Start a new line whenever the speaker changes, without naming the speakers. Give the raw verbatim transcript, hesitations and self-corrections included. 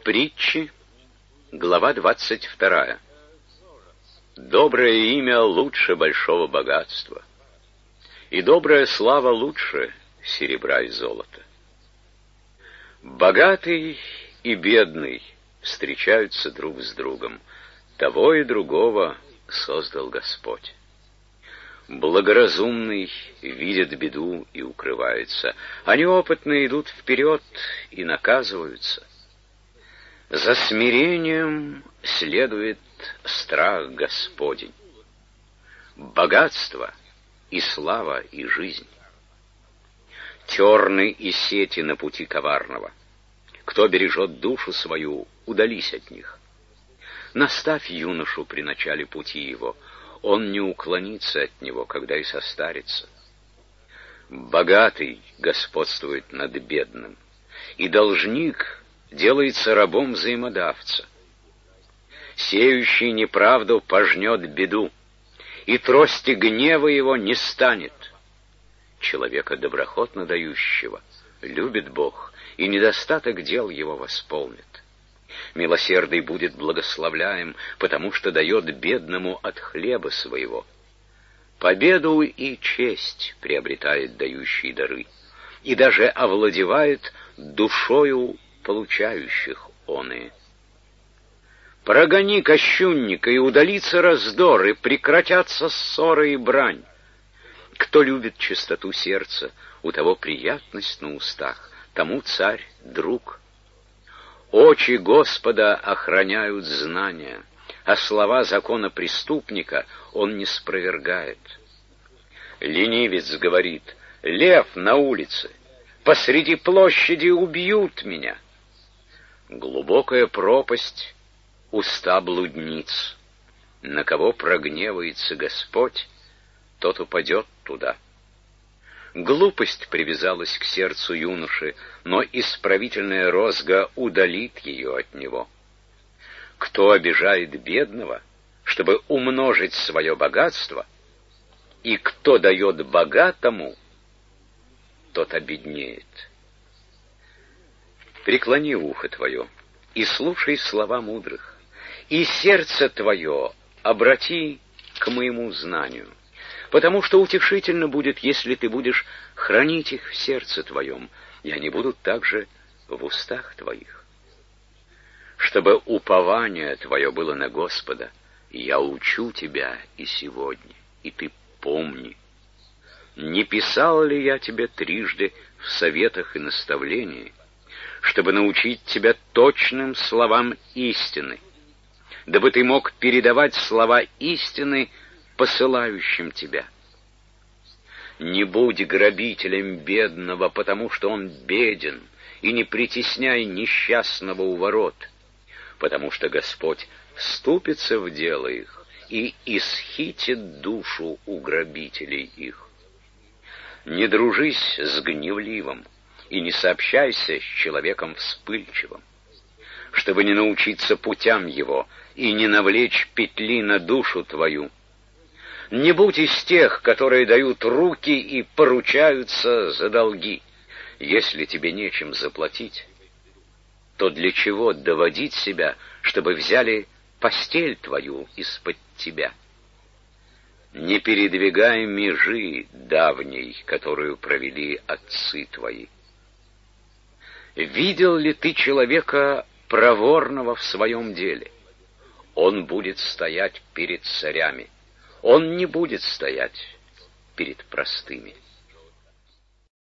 Притчи, глава двадцать вторая. Доброе имя лучше большого богатства, и добрая слава лучше серебра и золота. Богатый и бедный встречаются друг с другом, того и другого создал Господь. Благоразумный видит беду и укрывается, а неопытные идут вперед и наказываются. За смирением следует страх Господень, богатство и слава и жизнь. Терны и сети на пути коварного. Кто бережет душу свою, удались от них. Наставь юношу при начале пути его, он не уклонится от него, когда и состарится. Богатый господствует над бедным, и должник делается рабом взаимодавца. Сеющий неправду пожнет беду, и трости гнева его не станет. Человека доброхотно дающего любит Бог, и недостаток дел его восполнит. Милосердный будет благословляем, потому что дает бедному от хлеба своего. Победу и честь приобретает дающий дары, и даже овладевает душою получающих оные. Прогони кощунника, и удалится раздор, и прекратятся ссоры и брань. Кто любит чистоту сердца, у того приятность на устах, тому царь друг. Очи Господа охраняют знания, а слова закона преступника он не спровергает. Ленивец говорит: лев на улице, посреди площади убьют меня. Глубокая пропасть — уста блудниц. На кого прогневается Господь, тот упадет туда. Глупость привязалась к сердцу юноши, но исправительная розга удалит ее от него. Кто обижает бедного, чтобы умножить свое богатство, и кто дает богатому, тот обеднеет. Преклони ухо твое и слушай слова мудрых, и сердце твое обрати к моему знанию, потому что утешительно будет, если ты будешь хранить их в сердце твоем, и они будут также в устах твоих. Чтобы упование твое было на Господа, я учу тебя и сегодня, и ты помни. Не писал ли я тебе трижды в советах и наставлении, чтобы научить тебя точным словам истины, дабы ты мог передавать слова истины посылающим тебя? Не будь грабителем бедного, потому что он беден, и не притесняй несчастного у ворот, потому что Господь вступится в дело их и исхитит душу у грабителей их. Не дружись с гневливым, и не сообщайся с человеком вспыльчивым, чтобы не научиться путям его и не навлечь петли на душу твою. Не будь из тех, которые дают руки и поручаются за долги. Если тебе нечем заплатить, то для чего доводить себя, чтобы взяли постель твою из-под тебя? Не передвигай межи давней, которую провели отцы твои. Видел ли ты человека проворного в своем деле? Он будет стоять перед царями, он не будет стоять перед простыми.